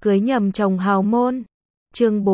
Cưới nhầm chồng hào môn. Chương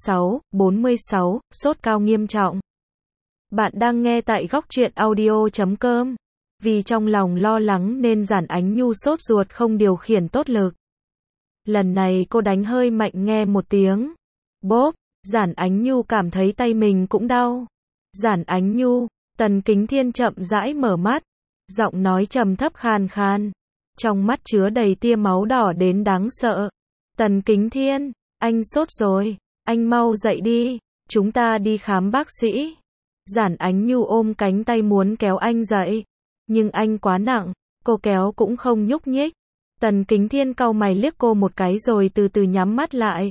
46, sốt cao nghiêm trọng. Bạn đang nghe tại góc truyện audio.com. Vì trong lòng lo lắng nên Giản Ánh Nhu sốt ruột không điều khiển tốt lực. Lần này cô đánh hơi mạnh nghe một tiếng. Bốp, Giản Ánh Nhu cảm thấy tay mình cũng đau. Giản Ánh Nhu, Tần Kính Thiên chậm rãi mở mắt. Giọng nói trầm thấp khàn khàn. Trong mắt chứa đầy tia máu đỏ đến đáng sợ. Tần Kính Thiên, anh sốt rồi, anh mau dậy đi, chúng ta đi khám bác sĩ. Giản Ánh Nhu ôm cánh tay muốn kéo anh dậy, nhưng anh quá nặng, cô kéo cũng không nhúc nhích. Tần Kính Thiên cau mày liếc cô một cái rồi từ từ nhắm mắt lại.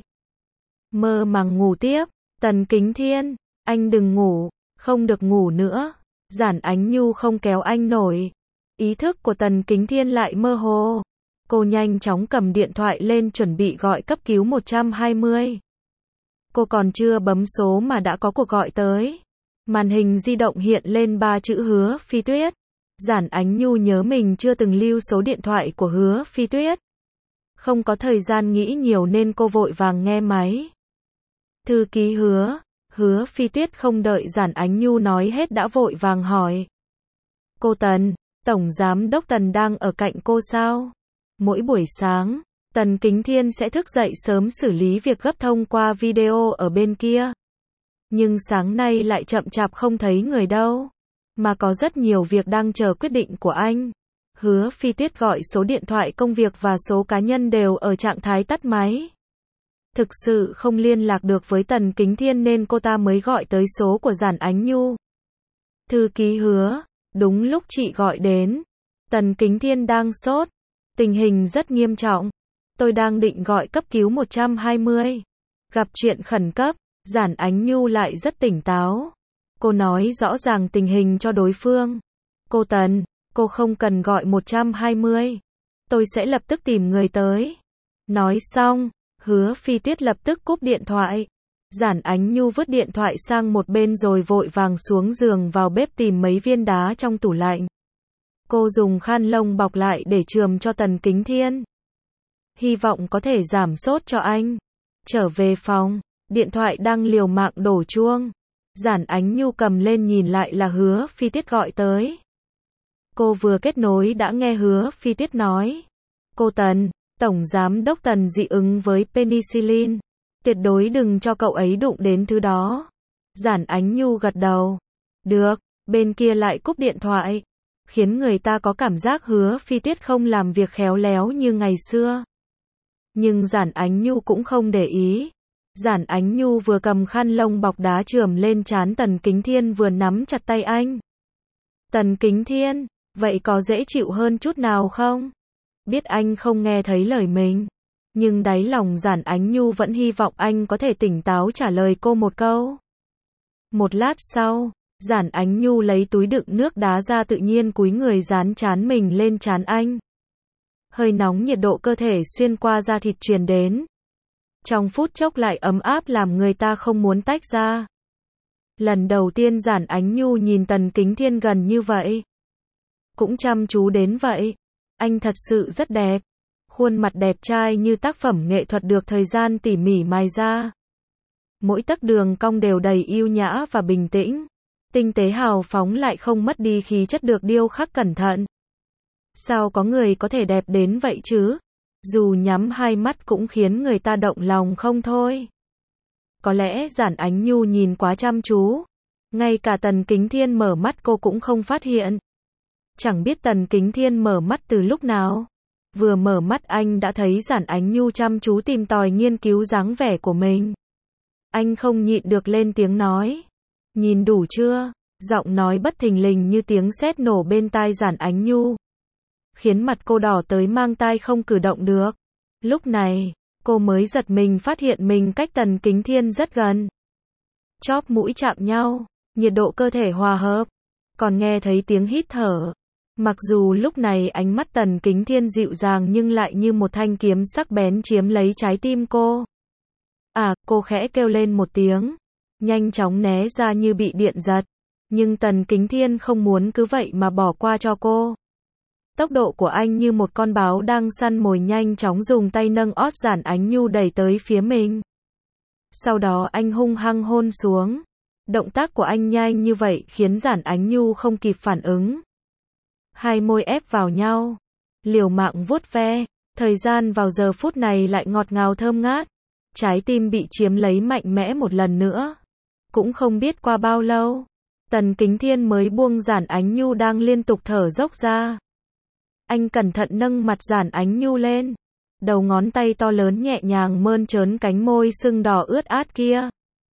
Mơ màng ngủ tiếp. Tần Kính Thiên, anh đừng ngủ, không được ngủ nữa. Giản Ánh Nhu không kéo anh nổi. Ý thức của Tần Kính Thiên lại mơ hồ. Cô nhanh chóng cầm điện thoại lên chuẩn bị gọi cấp cứu 120. Cô còn chưa bấm số mà đã có cuộc gọi tới. Màn hình di động hiện lên 3 chữ Hứa Phi Tuyết. Giản Ánh Nhu nhớ mình chưa từng lưu số điện thoại của Hứa Phi Tuyết. Không có thời gian nghĩ nhiều nên cô vội vàng nghe máy. Thư ký Hứa. Hứa Phi Tuyết không đợi Giản Ánh Nhu nói hết đã vội vàng hỏi. Cô Tần, Tổng Giám Đốc Tần đang ở cạnh cô sao? Mỗi buổi sáng, Tần Kính Thiên sẽ thức dậy sớm xử lý việc gấp thông qua video ở bên kia. Nhưng sáng nay lại chậm chạp không thấy người đâu. Mà có rất nhiều việc đang chờ quyết định của anh. Hứa Phi Tuyết gọi số điện thoại công việc và số cá nhân đều ở trạng thái tắt máy. Thực sự không liên lạc được với Tần Kính Thiên nên cô ta mới gọi tới số của Giản Ánh Nhu. Thư ký Hứa, đúng lúc chị gọi đến. Tần Kính Thiên đang sốt. Tình hình rất nghiêm trọng. Tôi đang định gọi cấp cứu 120. Gặp chuyện khẩn cấp. Giản Ánh Nhu lại rất tỉnh táo. Cô nói rõ ràng tình hình cho đối phương. Cô Tần, cô không cần gọi 120. Tôi sẽ lập tức tìm người tới. Nói xong, Hứa Phi Tuyết lập tức cúp điện thoại. Giản Ánh Nhu vứt điện thoại sang một bên rồi vội vàng xuống giường vào bếp tìm mấy viên đá trong tủ lạnh. Cô dùng khăn lông bọc lại để chườm cho Tần Kính Thiên. Hy vọng có thể giảm sốt cho anh. Trở về phòng, điện thoại đang liều mạng đổ chuông. Giản Ánh Nhu cầm lên nhìn lại là Hứa Phi Tuyết gọi tới. Cô vừa kết nối đã nghe Hứa Phi Tuyết nói. Cô Tần, Tổng Giám Đốc Tần dị ứng với penicillin. Tuyệt đối đừng cho cậu ấy đụng đến thứ đó. Giản Ánh Nhu gật đầu. Được, bên kia lại cúp điện thoại. Khiến người ta có cảm giác Hứa Phi Tuyết không làm việc khéo léo như ngày xưa. Nhưng Giản Ánh Nhu cũng không để ý. Giản Ánh Nhu vừa cầm khăn lông bọc đá chườm lên trán Tần Kính Thiên vừa nắm chặt tay anh. Tần Kính Thiên, vậy có dễ chịu hơn chút nào không? Biết anh không nghe thấy lời mình. Nhưng đáy lòng Giản Ánh Nhu vẫn hy vọng anh có thể tỉnh táo trả lời cô một câu. Một lát sau, Giản Ánh Nhu lấy túi đựng nước đá ra tự nhiên cúi người dán trán mình lên trán anh. Hơi nóng nhiệt độ cơ thể xuyên qua da thịt truyền đến. Trong phút chốc lại ấm áp làm người ta không muốn tách ra. Lần đầu tiên Giản Ánh Nhu nhìn Tần Kính Thiên gần như vậy. Cũng chăm chú đến vậy. Anh thật sự rất đẹp. Khuôn mặt đẹp trai như tác phẩm nghệ thuật được thời gian tỉ mỉ mài ra. Mỗi tấc đường cong đều đầy yêu nhã và bình tĩnh. Tinh tế hào phóng lại không mất đi khí chất được điêu khắc cẩn thận. Sao có người có thể đẹp đến vậy chứ? Dù nhắm hai mắt cũng khiến người ta động lòng không thôi. Có lẽ Giản Ánh Nhu nhìn quá chăm chú. Ngay cả Tần Kính Thiên mở mắt cô cũng không phát hiện. Chẳng biết Tần Kính Thiên mở mắt từ lúc nào. Vừa mở mắt anh đã thấy Giản Ánh Nhu chăm chú tìm tòi nghiên cứu dáng vẻ của mình. Anh không nhịn được lên tiếng nói. Nhìn đủ chưa? Giọng nói bất thình lình như tiếng sét nổ bên tai Giản Ánh Nhu. Khiến mặt cô đỏ tới mang tai không cử động được. Lúc này, cô mới giật mình phát hiện mình cách Tần Kính Thiên rất gần. Chóp mũi chạm nhau, nhiệt độ cơ thể hòa hợp. Còn nghe thấy tiếng hít thở. Mặc dù lúc này ánh mắt Tần Kính Thiên dịu dàng nhưng lại như một thanh kiếm sắc bén chiếm lấy trái tim cô. À, cô khẽ kêu lên một tiếng. Nhanh chóng né ra như bị điện giật. Nhưng Tần Kính Thiên không muốn cứ vậy mà bỏ qua cho cô. Tốc độ của anh như một con báo đang săn mồi, nhanh chóng dùng tay nâng ót Giản Ánh Nhu đẩy tới phía mình. Sau đó anh hung hăng hôn xuống. Động tác của anh nhanh như vậy khiến Giản Ánh Nhu không kịp phản ứng. Hai môi ép vào nhau, liều mạng vuốt ve. Thời gian vào giờ phút này lại ngọt ngào thơm ngát. Trái tim bị chiếm lấy mạnh mẽ một lần nữa. Cũng không biết qua bao lâu, Tần Kính Thiên mới buông Giản Ánh Nhu đang liên tục thở dốc ra. Anh cẩn thận nâng mặt Giản Ánh Nhu lên. Đầu ngón tay to lớn nhẹ nhàng mơn trớn cánh môi sưng đỏ ướt át kia.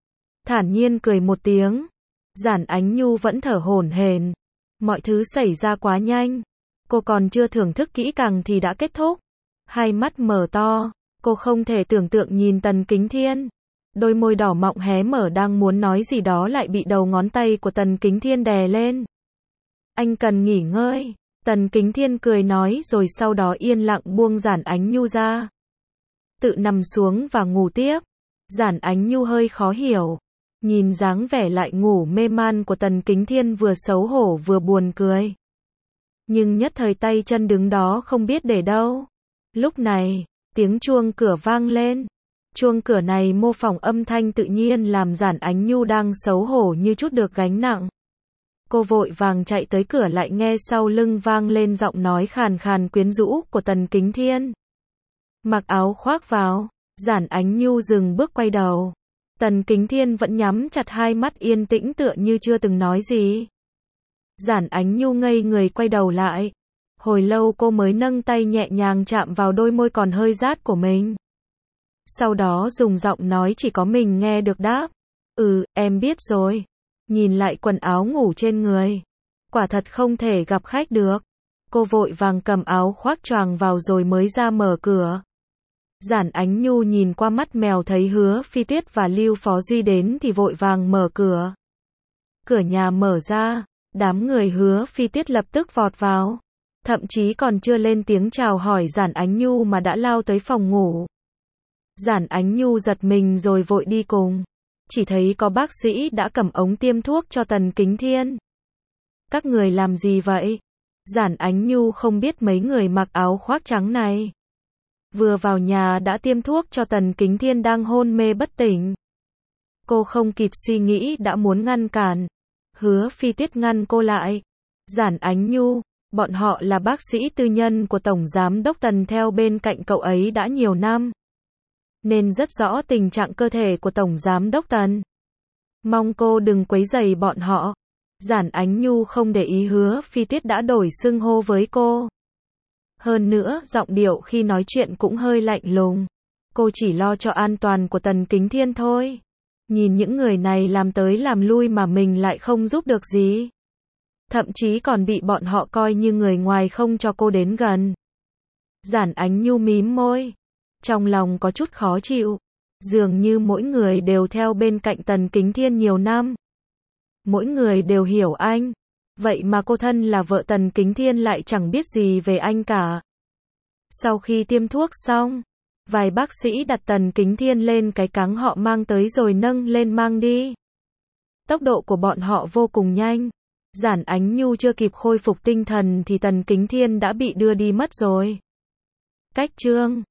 Thản nhiên cười một tiếng. Giản Ánh Nhu vẫn thở hổn hển. Mọi thứ xảy ra quá nhanh. Cô còn chưa thưởng thức kỹ càng thì đã kết thúc. Hai mắt mở to, cô không thể tưởng tượng nhìn Tần Kính Thiên. Đôi môi đỏ mọng hé mở đang muốn nói gì đó lại bị đầu ngón tay của Tần Kính Thiên đè lên. Anh cần nghỉ ngơi. Tần Kính Thiên cười nói rồi sau đó yên lặng buông Giản Ánh Nhu ra. Tự nằm xuống và ngủ tiếp. Giản Ánh Nhu hơi khó hiểu. Nhìn dáng vẻ lại ngủ mê man của Tần Kính Thiên vừa xấu hổ vừa buồn cười. Nhưng nhất thời tay chân đứng đó không biết để đâu. Lúc này, tiếng chuông cửa vang lên. Chuông cửa này mô phỏng âm thanh tự nhiên làm Giản Ánh Nhu đang xấu hổ như chút được gánh nặng. Cô vội vàng chạy tới cửa lại nghe sau lưng vang lên giọng nói khàn khàn quyến rũ của Tần Kính Thiên. Mặc áo khoác vào. Giản Ánh Nhu dừng bước quay đầu. Tần Kính Thiên vẫn nhắm chặt hai mắt yên tĩnh tựa như chưa từng nói gì. Giản Ánh Nhu ngây người quay đầu lại. Hồi lâu cô mới nâng tay nhẹ nhàng chạm vào đôi môi còn hơi rát của mình. Sau đó dùng giọng nói chỉ có mình nghe được đáp. Em biết rồi. Nhìn lại quần áo ngủ trên người. Quả thật không thể gặp khách được. Cô vội vàng cầm áo khoác choàng vào rồi mới ra mở cửa. Giản Ánh Nhu nhìn qua mắt mèo thấy Hứa Phi Tuyết và Lưu Phó Duy đến thì vội vàng mở cửa. Cửa nhà mở ra, đám người Hứa Phi Tuyết lập tức vọt vào. Thậm chí còn chưa lên tiếng chào hỏi Giản Ánh Nhu mà đã lao tới phòng ngủ. Giản Ánh Nhu giật mình rồi vội đi cùng. Chỉ thấy có bác sĩ đã cầm ống tiêm thuốc cho Tần Kính Thiên. Các người làm gì vậy? Giản Ánh Nhu không biết mấy người mặc áo khoác trắng này. Vừa vào nhà đã tiêm thuốc cho Tần Kính Thiên đang hôn mê bất tỉnh. Cô không kịp suy nghĩ đã muốn ngăn cản. Hứa Phi Tuyết ngăn cô lại. Giản Ánh Nhu, bọn họ là bác sĩ tư nhân của Tổng Giám Đốc Tần theo bên cạnh cậu ấy đã nhiều năm. Nên rất rõ tình trạng cơ thể của Tổng Giám Đốc Tần. Mong cô đừng quấy rầy bọn họ. Giản Ánh Nhu không để ý Hứa Phi Tuyết đã đổi xưng hô với cô. Hơn nữa, giọng điệu khi nói chuyện cũng hơi lạnh lùng. Cô chỉ lo cho an toàn của Tần Kính Thiên thôi. Nhìn những người này làm tới làm lui mà mình lại không giúp được gì. Thậm chí còn bị bọn họ coi như người ngoài không cho cô đến gần. Giản Ánh Nhu mím môi. Trong lòng có chút khó chịu. Dường như mỗi người đều theo bên cạnh Tần Kính Thiên nhiều năm. Mỗi người đều hiểu anh. Vậy mà cô thân là vợ Tần Kính Thiên lại chẳng biết gì về anh cả. Sau khi tiêm thuốc xong, vài bác sĩ đặt Tần Kính Thiên lên cái cáng họ mang tới rồi nâng lên mang đi. Tốc độ của bọn họ vô cùng nhanh. Giản Ánh Nhu chưa kịp khôi phục tinh thần thì Tần Kính Thiên đã bị đưa đi mất rồi. Cách chương